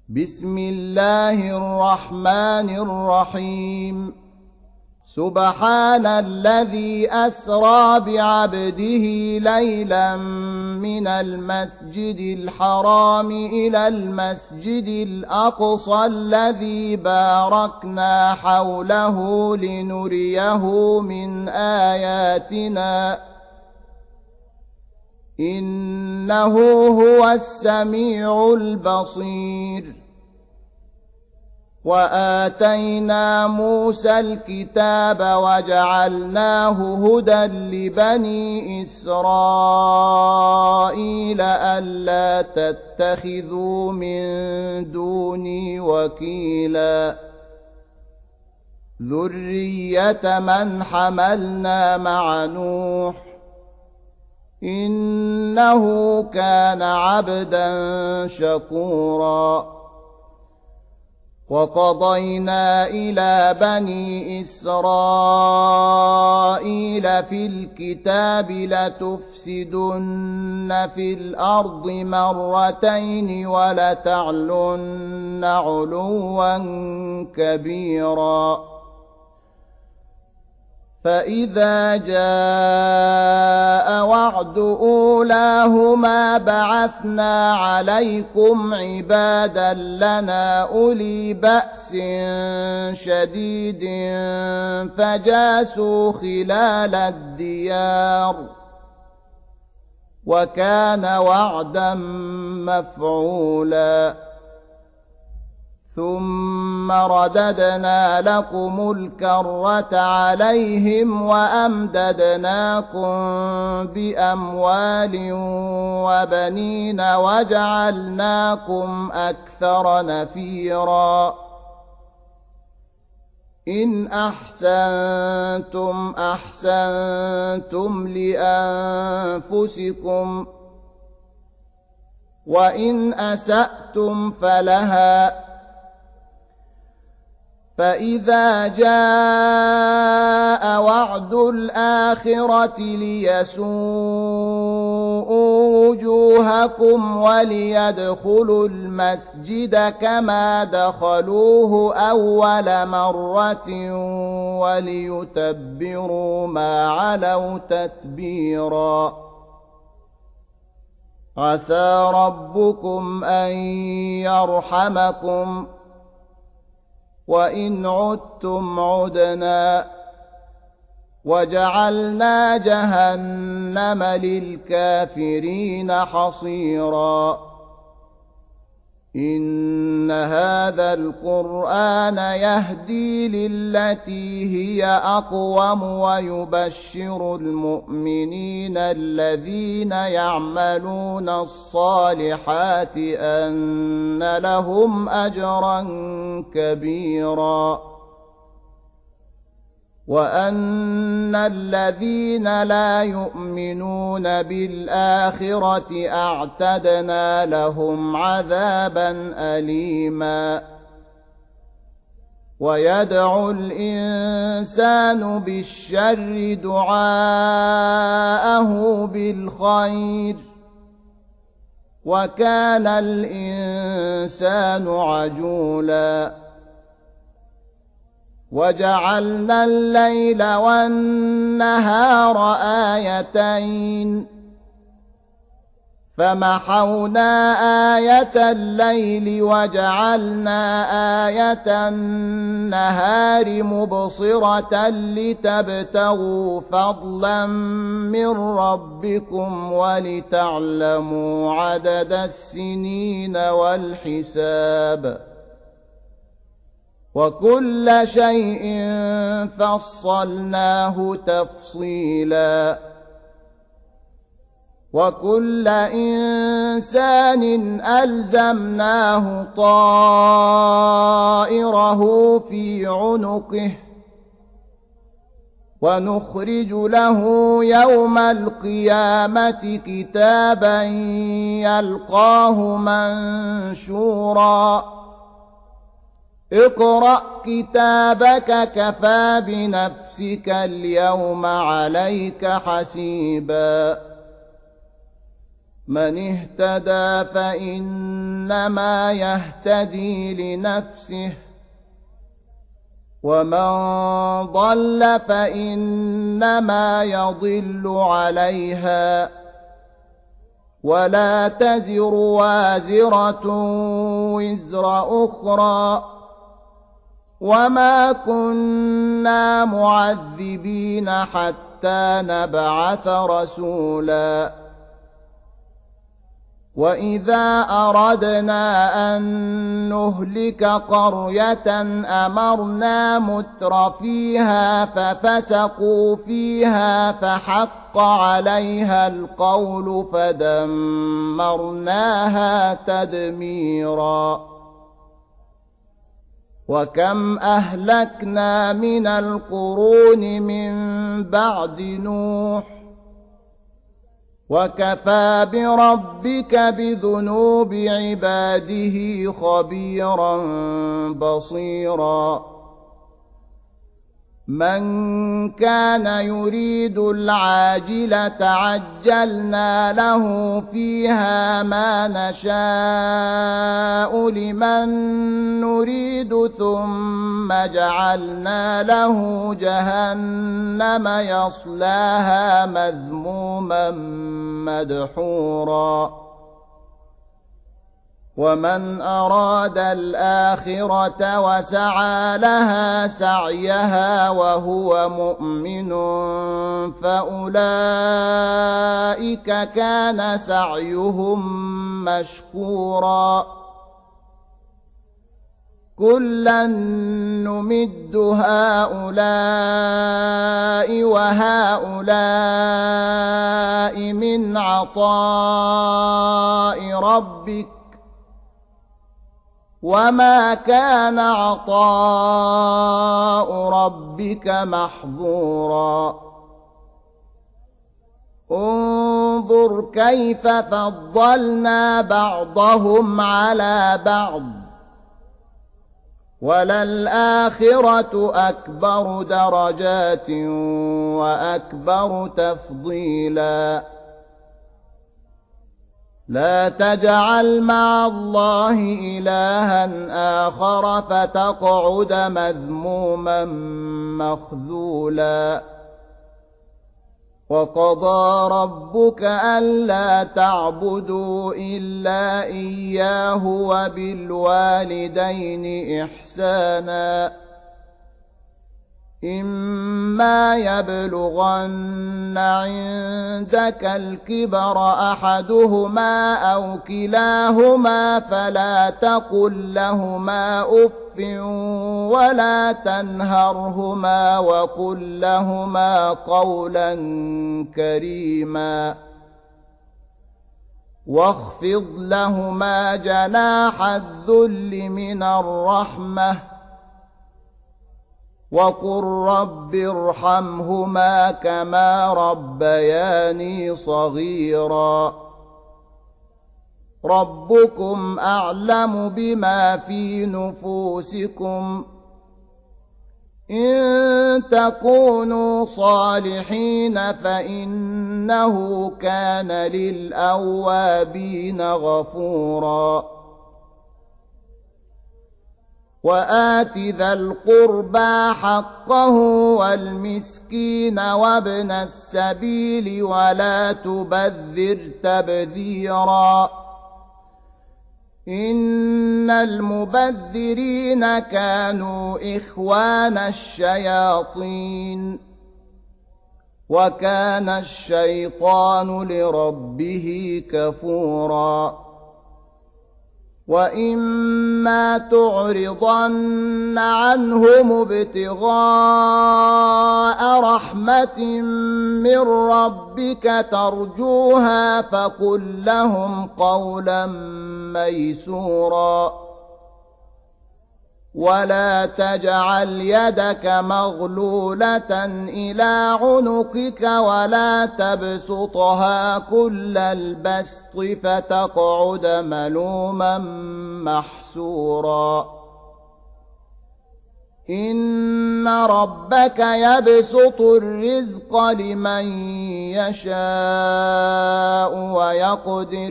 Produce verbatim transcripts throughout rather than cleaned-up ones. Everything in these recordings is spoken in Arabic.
بسم الله الرحمن الرحيم سبحان الذي أسرى بعبده ليلا من المسجد الحرام إلى المسجد الأقصى الذي باركنا حوله لنريه من آياتنا إنه هو السميع البصير. وآتينا موسى الكتاب وجعلناه هدى لبني إسرائيل ألا تتخذوا من دوني وكيلا ذرية من حملنا مع نوح إنه كان عبدا شكورا. وقضينا إلى بني إسرائيل في الكتاب لتفسدن في الأرض مرتين ولتعلن علوا كبيرا. فإذا جاء وعد أولاهما بعثنا عليكم عبادا لنا أولي بأس شديد فجاسوا خلال الديار وكان وعدا مفعولا. ثم رددنا لكم الكرة عليهم وأمددناكم بأموال وبنين وجعلناكم أكثر نفيرا. إن أحسنتم أحسنتم لأنفسكم وإن أسأتم فلها. فإذا جاء وعد الآخرة ليسوءوا وجوهكم وليدخلوا المسجد كما دخلوه أول مرة وليتبروا ما علوا تتبيرا. عسى ربكم أن يرحمكم وإن عدتم عدنا وجعلنا جهنم للكافرين حصيرا. إن هذا القرآن يهدي للتي هي أقوم ويبشر المؤمنين الذين يعملون الصالحات أن لهم أجرا كبيرا وأن الذين لا يؤمنون بالآخرة أعتدنا لهم عذابا أليما. ويدعو الإنسان بالشر دعاءه بالخير وكان الإنسان عجولا. وجعلنا الليل والنهار آيتين فمحونا آية الليل وجعلنا آية النهار مبصرة لتبتغوا فضلا من ربكم ولتعلموا عدد السنين والحساب وكل شيء فصلناه تفصيلا. وكل إنسان ألزمناه طائره في عنقه ونخرج له يوم القيامة كتابا يلقاه منشورا. اقرأ كتابك كفى بنفسك اليوم عليك حسيبا. من اهتدى فإنما يهتدي لنفسه ومن ضل فإنما يضل عليها ولا تزر وازرة وزر أخرى وما كنا معذبين حتى نبعث رسولا وإذا أردنا أن نهلك قرية أمرنا متر فيها ففسقوا فيها فحق عليها القول فدمرناها تدميرا وكم أهلكنا من القرون من بعد نوح وكفى بربك بذنوب عباده خبيرا بصيرا من كان يريد العاجلة عجلنا له فيها ما نشاء لمن نريد ثم جعلنا له جهنم يصلاها مذموما مدحورا ومن أراد الآخرة وسعى لها سعيها وهو مؤمن فأولئك كان سعيهم مشكورا كلا نمد هؤلاء وهؤلاء من عطاء ربك وما كان عطاء ربك محظورا انظر كيف فضلنا بعضهم على بعض وللآخرة أكبر درجات وأكبر تفضيلا لا تجعل مع الله إلها آخر فتقعد مذموما مخذولا وقضى ربك ألا تعبدوا إلا إياه وبالوالدين إحسانا إما يبلغن عندك الكبر أحدهما أو كلاهما فلا تقل لهما أف ولا تنهرهما وقل لهما قولا كريما واخفض لهما جناح الذل من الرحمة وقل رب ارحمهما كما ربياني صغيرا ربكم أعلم بما في نفوسكم إن تكونوا صالحين فإنه كان للأوابين غفورا وآت ذا القربى حقه والمسكين وابن السبيل ولا تبذر تبذيرا إن المبذرين كانوا إخوان الشياطين وكان الشيطان لربه كفورا وإما تعرضن عنهم ابتغاء رحمة من ربك ترجوها فقل لهم قولا ميسورا ولا تجعل يدك مغلولة إلى عنقك ولا تبسطها كل البسط فتقعد ملوما محسورا إن ربك يبسط الرزق لمن يشاء ويقدر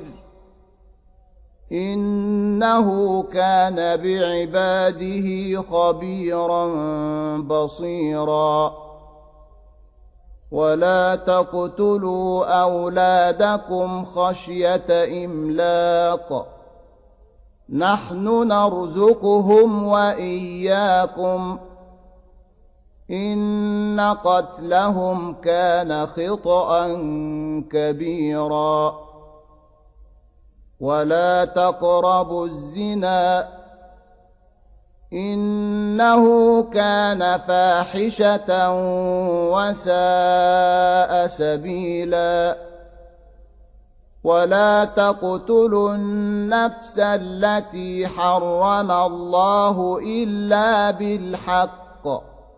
إنه كان بعباده خبيرا بصيرا ولا تقتلوا أولادكم خشية إملاق نحن نرزقهم وإياكم إن قتلهم كان خطأ كبيرا ولا تقربوا الزنا إنه كان فاحشة وساء سبيلا ولا تقتلوا النفس التي حرم الله إلا بالحق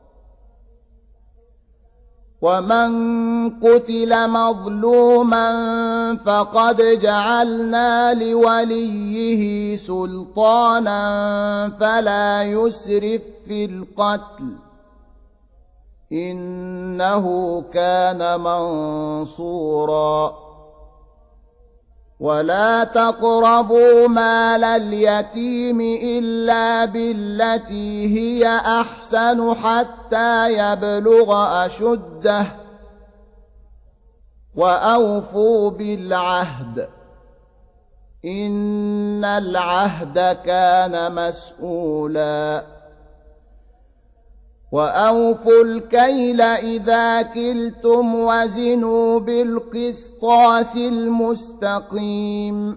ومن قتل مظلوما فقد جعلنا لوليه سلطانا فلا يسرف في القتل إنه كان منصورا ولا تقربوا مال اليتيم إلا بالتي هي أحسن حتى يبلغ أشده وأوفوا بالعهد إن العهد كان مسؤولا وأوفوا الكيل إذا كلتم وزنوا بالقسطاس المستقيم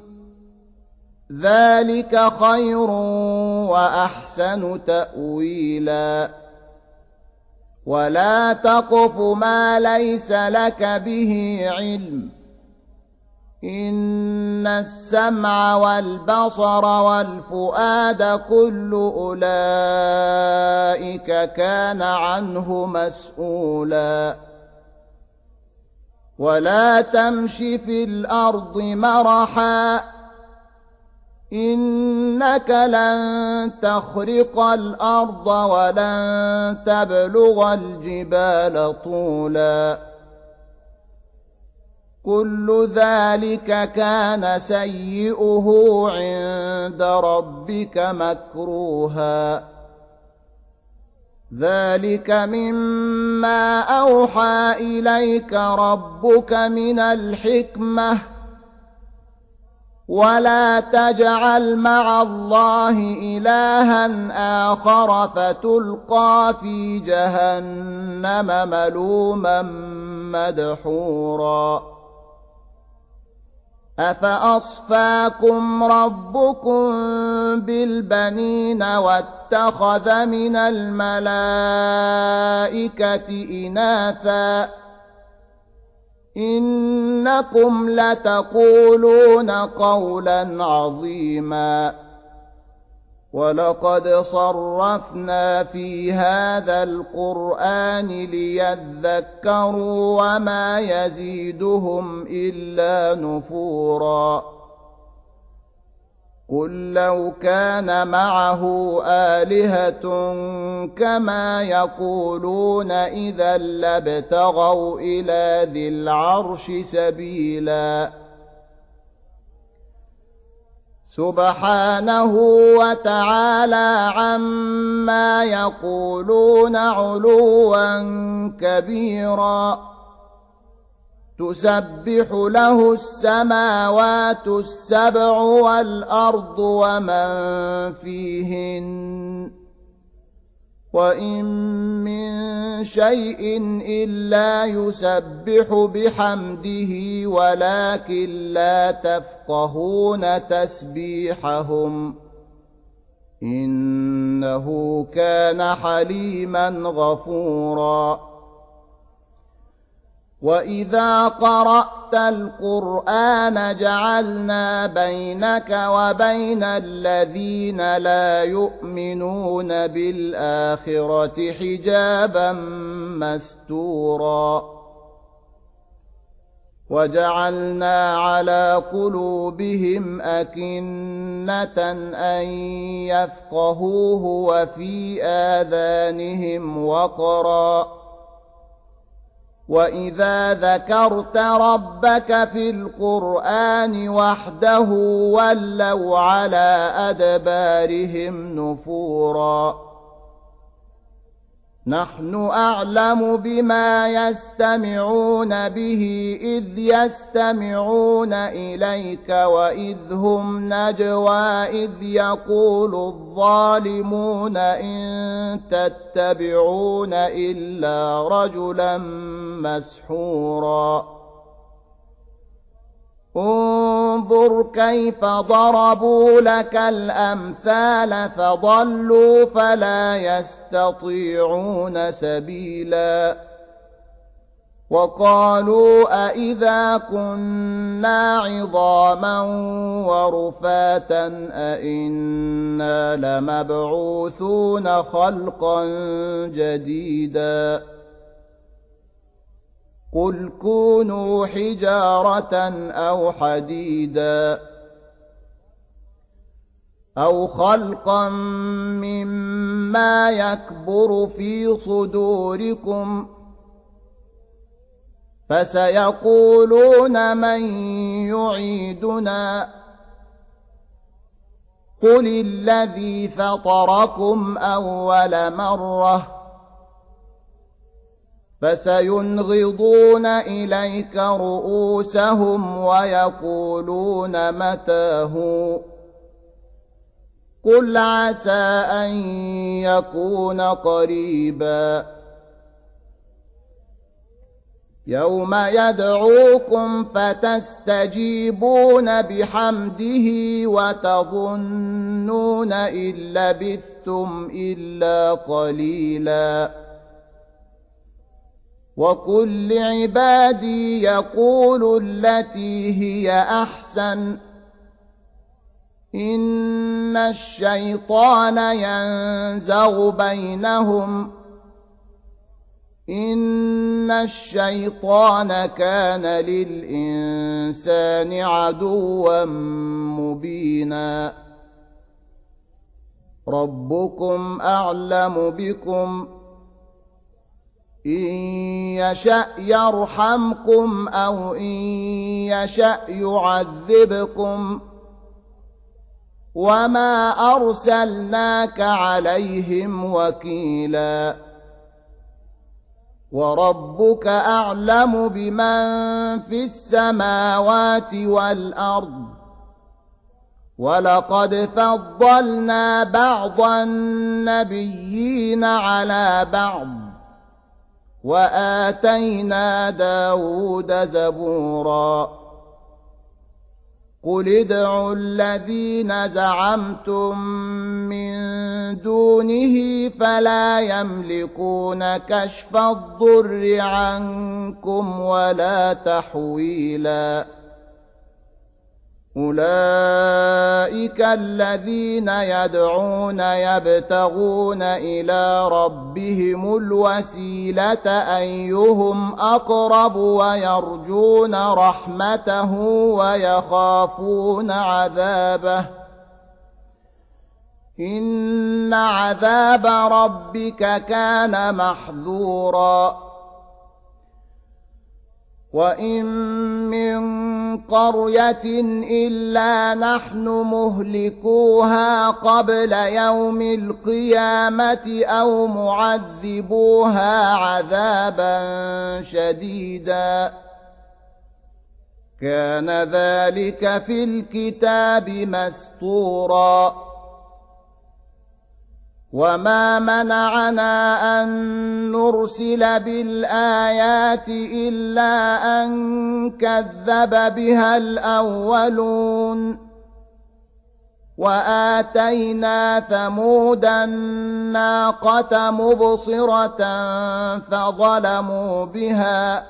ذلك خير وأحسن تأويلا ولا تقف ما ليس لك به علم إن السمع والبصر والفؤاد كل أولئك كان عنه مسؤولا ولا تمش في الأرض مرحا إنك لن تخرق الأرض ولن تبلغ الجبال طولا كل ذلك كان سيئه عند ربك مكروها ذلك مما أوحى إليك ربك من الحكمة ولا تجعل مع الله إلها آخر فتلقى في جهنم ملوما مدحورا أفأصفاكم ربكم بالبنين واتخذ من الملائكة إناثا إنكم لتقولون قولا عظيما ولقد صرفنا في هذا القرآن ليذكروا وما يزيدهم إلا نفورا قل لو كان معه آلهة كما يقولون إذا لابتغوا إلى ذي العرش سبيلا سبحانه وتعالى عما يقولون علوا كبيرا تسبح له السماوات السبع والأرض ومن فيهن وإن من شيء إلا يسبح بحمده ولكن لا تفقهون تسبيحهم إنه كان حليما غفورا وإذا قرأت القرآن جعلنا بينك وبين الذين لا يؤمنون بالآخرة حجابا مستورا وجعلنا على قلوبهم أكنة أن يفقهوه وفي آذانهم وقرا وإذا ذكرت ربك في القرآن وحده ولوا على أدبارهم نفورا نحن أعلم بما يستمعون به إذ يستمعون إليك وإذ هم نجوى إذ يقول الظالمون إن تتبعون إلا رجلا مسحورا انظر كيف ضربوا لك الأمثال فضلوا فلا يستطيعون سبيلا وقالوا أئذا كنا عظاما ورفاتا أئنا لمبعوثون خلقا جديدا قل كونوا حجارة أو حديدا أو خلقا مما يكبر في صدوركم فسيقولون من يعيدنا قل الذي فطركم أول مرة فسينغضون إليك رؤوسهم ويقولون متى هو قل عسى أن يكون قريبا يوم يدعوكم فتستجيبون بحمده وتظنون إن لبثتم إلا قليلا وقل لعبادي يقولوا التي هي أحسن إن الشيطان ينزغ بينهم إن الشيطان كان للإنسان عدوا مبينا ربكم أعلم بكم إن يشأ يرحمكم أو إن يشأ يعذبكم وما أرسلناك عليهم وكيلا وربك أعلم بمن في السماوات والأرض ولقد فضلنا بعض النبيين على بعض وآتينا داود زبورا قل ادعوا الذين زعمتم من دونه فلا يملكون كشف الضر عنكم ولا تحويلا أولئك الذين يدعون يبتغون إلى ربهم الوسيلة أيهم أقرب ويرجون رحمته ويخافون عذابه إن عذاب ربك كان محذورا وإن من قرية إلا نحن مهلكوها قبل يوم القيامة أو معذبوها عذابا شديدا كان ذلك في الكتاب مسطورا وما منعنا أن نرسل بالآيات إلا أن كذب بها الأولون وآتينا ثمود الناقة مبصرة فظلموا بها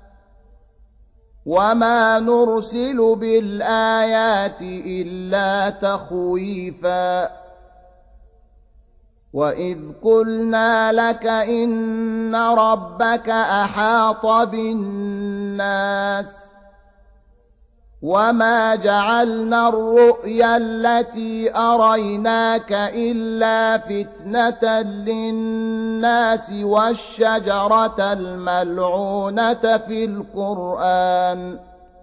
وما نرسل بالآيات إلا تخويفا وإذ قلنا لك إن ربك أحاط بالناس وما جعلنا الرؤيا التي أريناك إلا فتنة للناس والشجرة الملعونة في القرآن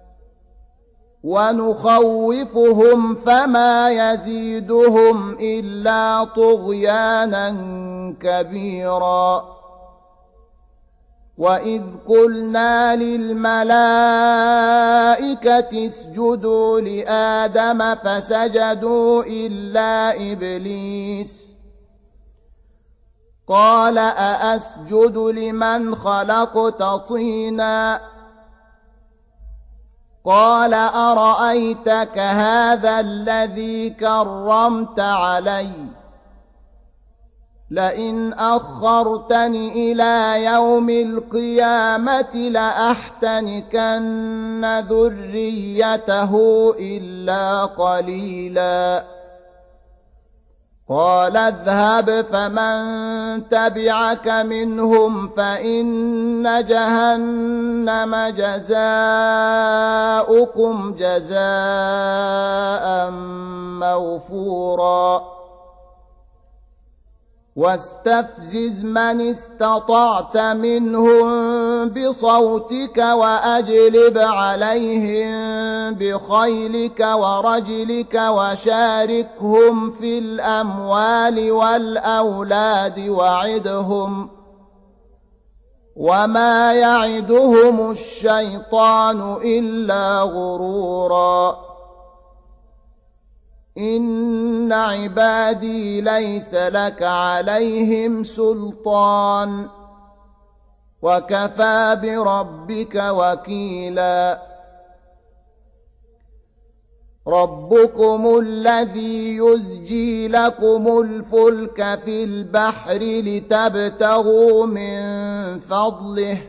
ونخوفهم فما يزيدهم إلا طغيانا كبيرا وإذ قلنا للملائكة اسجدوا لآدم فسجدوا إلا إبليس قال أأسجد لمن خلقت طينا قال أرأيتك هذا الذي كرمت علي لئن أخرتني إلى يوم القيامة لأحتنكن ذريته إلا قليلا قال اذهب فمن تبعك منهم فإن جهنم جزاؤكم جزاء موفورا واستفزز من استطعت منهم بصوتك وأجلب عليهم بخيلك ورجلك وشاركهم في الأموال والأولاد وعدهم وما يعدهم الشيطان إلا غرورا إن عبادي ليس لك عليهم سلطان وكفى بربك وكيلا ربكم الذي يزجي لكم الفلك في البحر لتبتغوا من فضله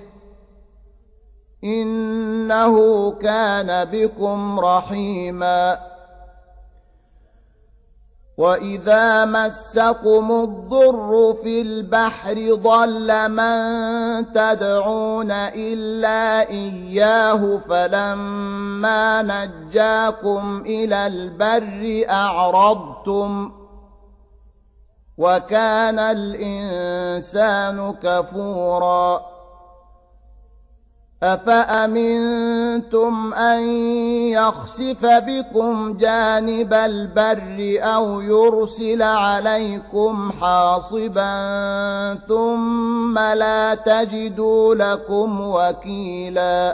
إنه كان بكم رحيما وإذا مسكم الضر في البحر ضل من تدعون إلا إياه فلما نجاكم إلى البر أعرضتم وكان الإنسان كفورا أفأمنتم أن يخسف بكم جانب البر أو يرسل عليكم حاصبا ثم لا تجدوا لكم وكيلا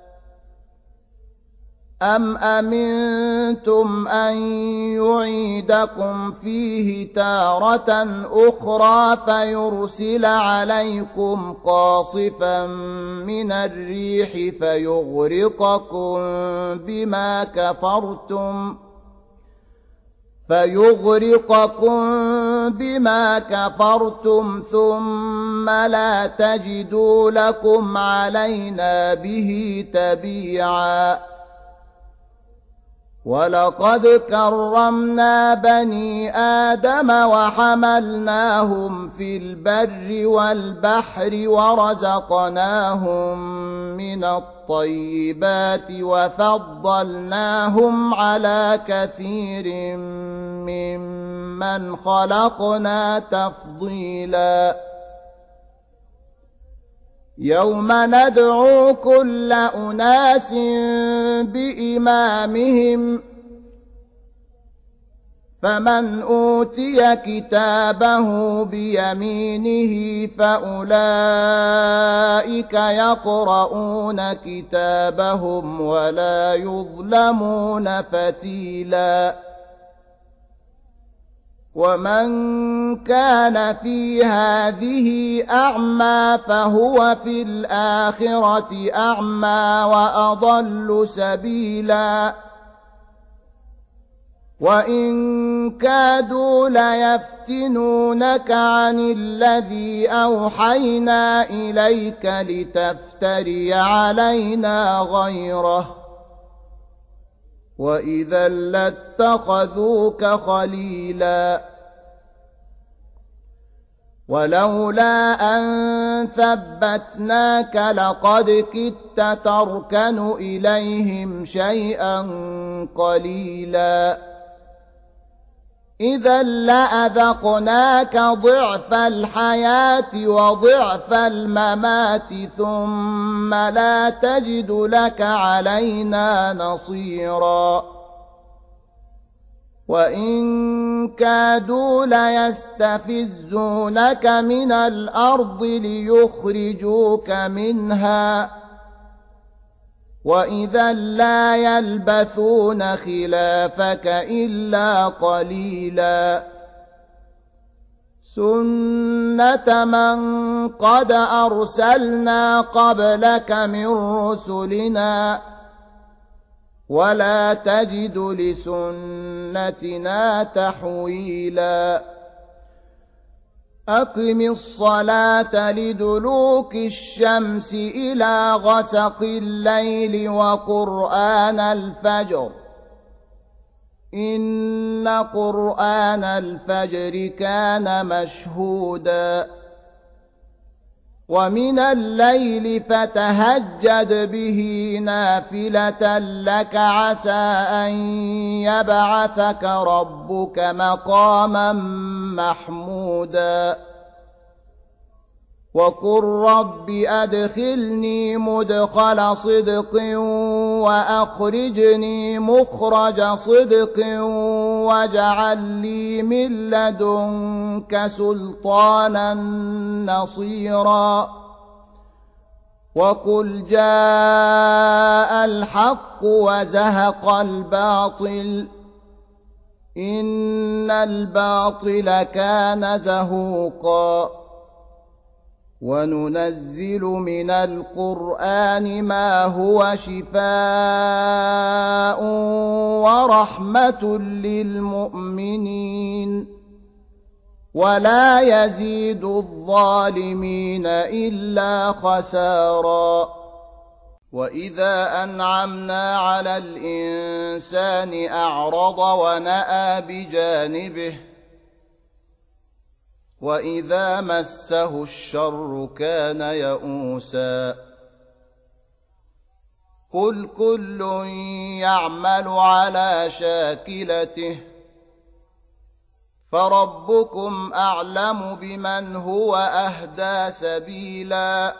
أم أمنتم أن يعيدكم فيه تارة أخرى فيرسل عليكم قاصفا من الريح فيغرقكم بما كفرتم فيغرقكم بما كفرتم ثم لا تجدوا لكم علينا به تبيعا ولقد كرمنا بني آدم وحملناهم في البر والبحر ورزقناهم من الطيبات وفضلناهم على كثير ممن خلقنا تفضيلا يوم ندعو كل أناس بإمامهم فمن أوتي كتابه بيمينه فأولئك يقرؤون كتابهم ولا يظلمون فتيلا ومن كان في هذه أعمى فهو في الآخرة أعمى وأضل سبيلا وإن كادوا ليفتنونك عن الذي أوحينا إليك لتفتري علينا غيره وإذا لاتخذوك خليلا ولولا أن ثبتناك لقد كدت تركن إليهم شيئا قليلا إذا لأذقناك ضعف الحياة وضعف الممات ثم لا تجد لك علينا نصيرا وإن كادوا ليستفزونك من الأرض ليخرجوك منها وإذا لا يلبثون خلافك إلا قليلا سنة من قد أرسلنا قبلك من رسلنا ولا تجد لسنتنا تحويلا أقم الصلاة لدلوك الشمس إلى غسق الليل وقرآن الفجر إن قرآن الفجر كان مشهودا ومن الليل فتهجد به نافلة لك عسى أن يبعثك ربك مقاما محمودا وقل رب أدخلني مدخل صدق وأخرجني مخرج صدق واجعل لي من لدنك سلطانا نصيرا وقل جاء الحق وزهق الباطل إن الباطل كان زهوقا وننزل من القرآن ما هو شفاء ورحمة للمؤمنين ولا يزيد الظالمين إلا خسارا وإذا أنعمنا على الإنسان أعرض ونأى بجانبه وإذا مسه الشر كان يئوسا قل كل يعمل على شاكلته فربكم أعلم بمن هو أهدى سبيلا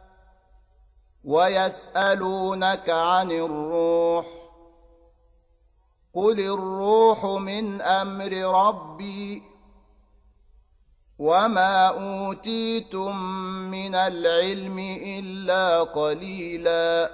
ويسألونك عن الروح قل الروح من أمر ربي وما أوتيتم من العلم إلا قليلا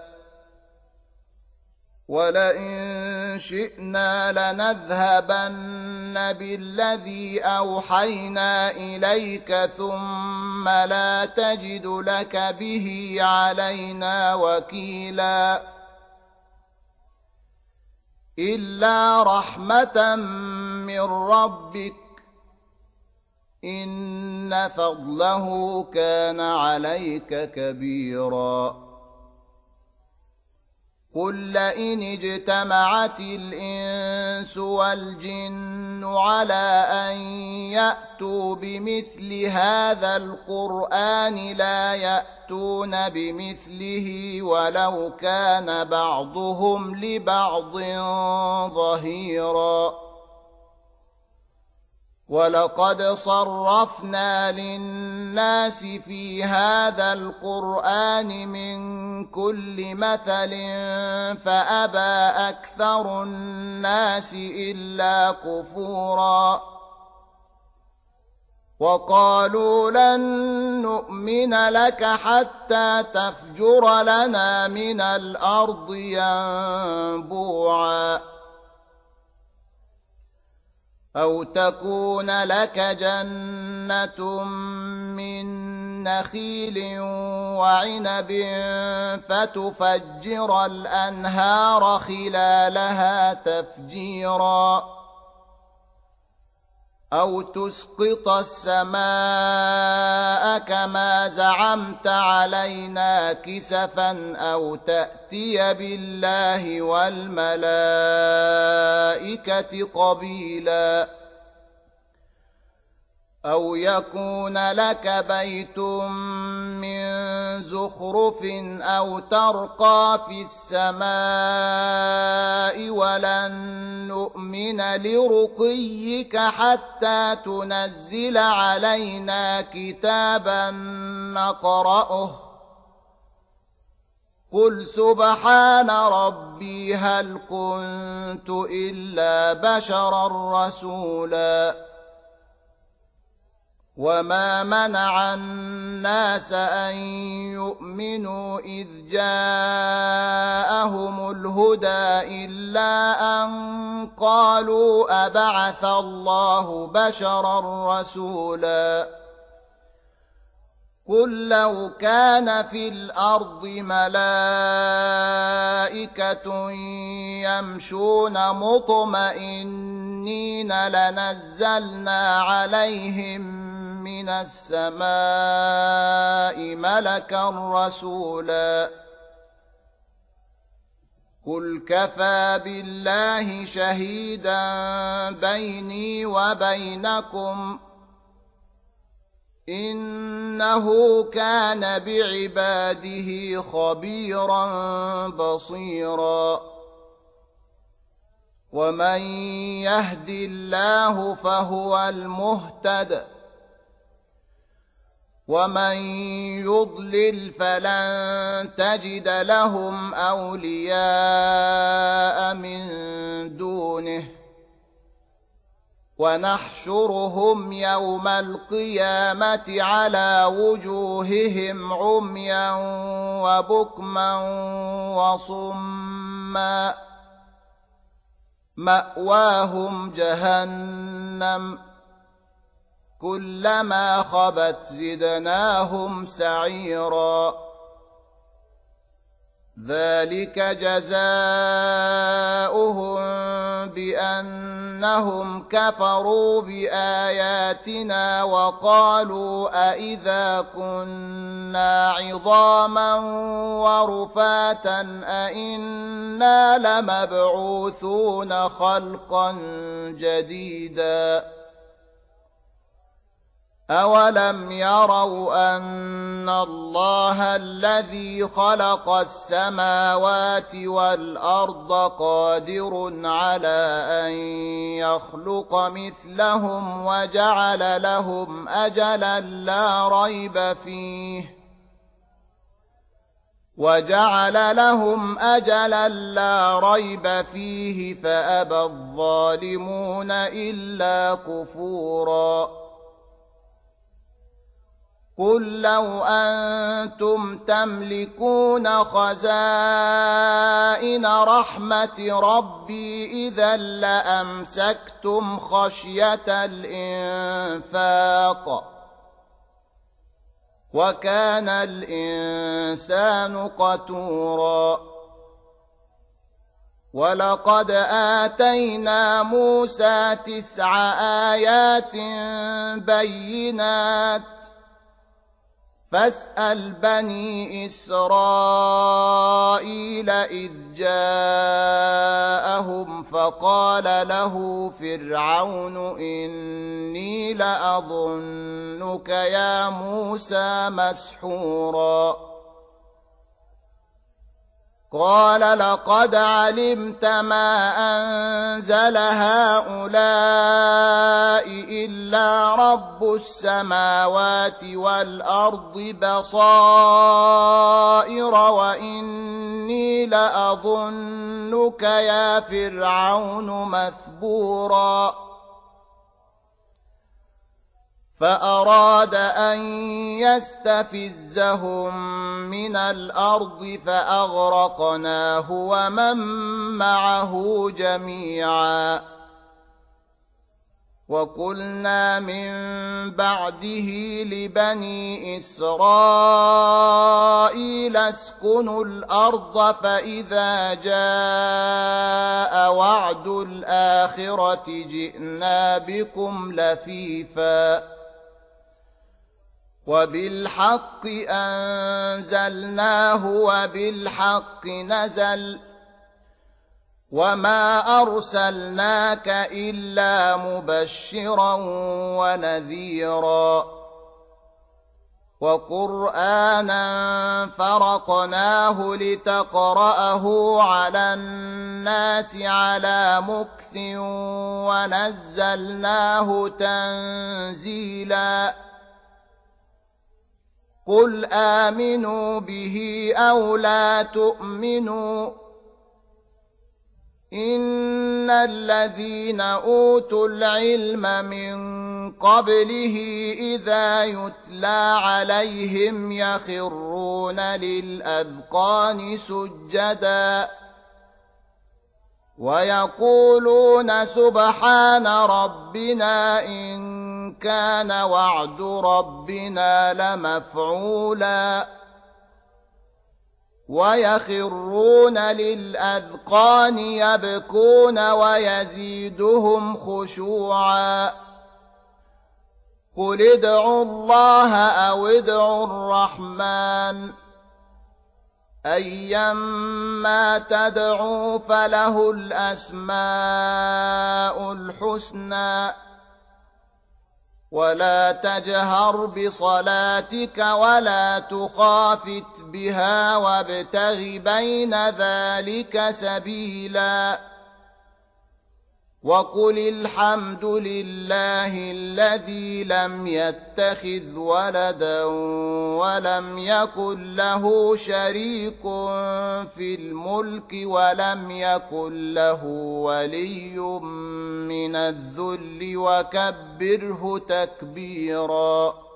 ولئن شئنا لنذهبن بالذي أوحينا إليك ثم لا تجد لك به علينا وكيلا إلا رحمة من ربك إن فضله كان عليك كبيرا قل لئن اجتمعت الإنس والجن على أن يأتوا بمثل هذا القرآن لا يأتون بمثله ولو كان بعضهم لبعض ظهيرا ولقد صرفنا للناس في هذا القرآن من كل مثل فأبى أكثر الناس إلا كفورا وقالوا لن نؤمن لك حتى تفجر لنا من الأرض ينبوعا أو تكون لك جنة من نخيل وعنب فتفجر الأنهار خلالها تفجيرا أو تسقط السماء كما زعمت علينا كسفا أو تأتي بالله والملائكة قبيلا أو يكون لك بيت من زخرف أو ترقى في السماء ولن نؤمن لرقيك حتى تنزل علينا كتابا نقرأه قل سبحان ربي هل كنت إلا بشرا رسولا وما منع الناس أن يؤمنوا إذ جاءهم الهدى إلا أن قالوا أبعث الله بشرا رسولا قل لو كان في الأرض ملائكة يمشون مطمئنين لنزلنا عليهم من السماء ملكا رسولا قل كفى بالله شهيدا بيني وبينكم إنه كان بعباده خبيرا بصيرا ومن يهد الله فهو المهتد ومن يضلل فلن تجد لهم أولياء من دونه ونحشرهم يوم القيامة على وجوههم عميا وبكما وصما مأواهم جهنم كلما خبت زدناهم سعيرا ذلك جزاؤهم بأنهم كفروا بآياتنا وقالوا أئذا كنا عظاما ورفاتا أئنا لمبعوثون خلقا جديدا أولم يروا أن الله الذي خلق السماوات والأرض قادر على أن يخلق مثلهم وجعل لهم أجلا لا ريب فيه وجعل لهم أجلا لا ريب فيه فأبى الظالمون إلا كفورا قل لو أنتم تملكون خزائن رحمة ربي إذا لأمسكتم خشية الإنفاق وكان الإنسان قتورا ولقد آتينا موسى تسع آيات بينات فاسأل بني إسرائيل إذ جاءهم فقال له فرعون إني لأظنك يا موسى مسحورا قال لقد علمت ما أنزل هؤلاء إلا رب السماوات والأرض بصائر وإني لأظنك يا فرعون مثبورا فأراد أن يستفزهم من الأرض فأغرقناه ومن معه جميعا وقلنا من بعده لبني إسرائيل اسكنوا الأرض فإذا جاء وعد الآخرة جئنا بكم لفيفا وبالحق أنزلناه وبالحق نزل وما أرسلناك إلا مبشرا ونذيرا وقرآنا فرقناه لتقرأه على الناس على مكث ونزلناه تنزيلا قل آمنوا به أو لا تؤمنوا إن الذين أوتوا العلم من قبله إذا يتلى عليهم يخرون للأذقان سجدا ويقولون سبحان ربنا إن كان وعد ربنا لمفعولا ويخرون للأذقان يبكون ويزيدهم خشوعا قل ادعوا الله أو ادعوا الرحمن أيما تدعوا فله الأسماء الحسنى ولا تجهر بصلاتك ولا تخافت بها وابتغ بين ذلك سبيلا وقل الحمد لله الذي لم يتخذ ولدا ولم يكن له شريك في الملك ولم يكن له ولي من الذل وكبره تكبيرا.